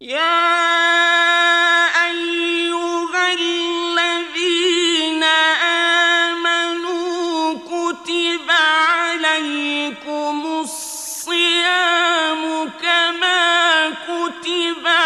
يا أيها الذين آمنوا كتب عليكم الصيام كما كتب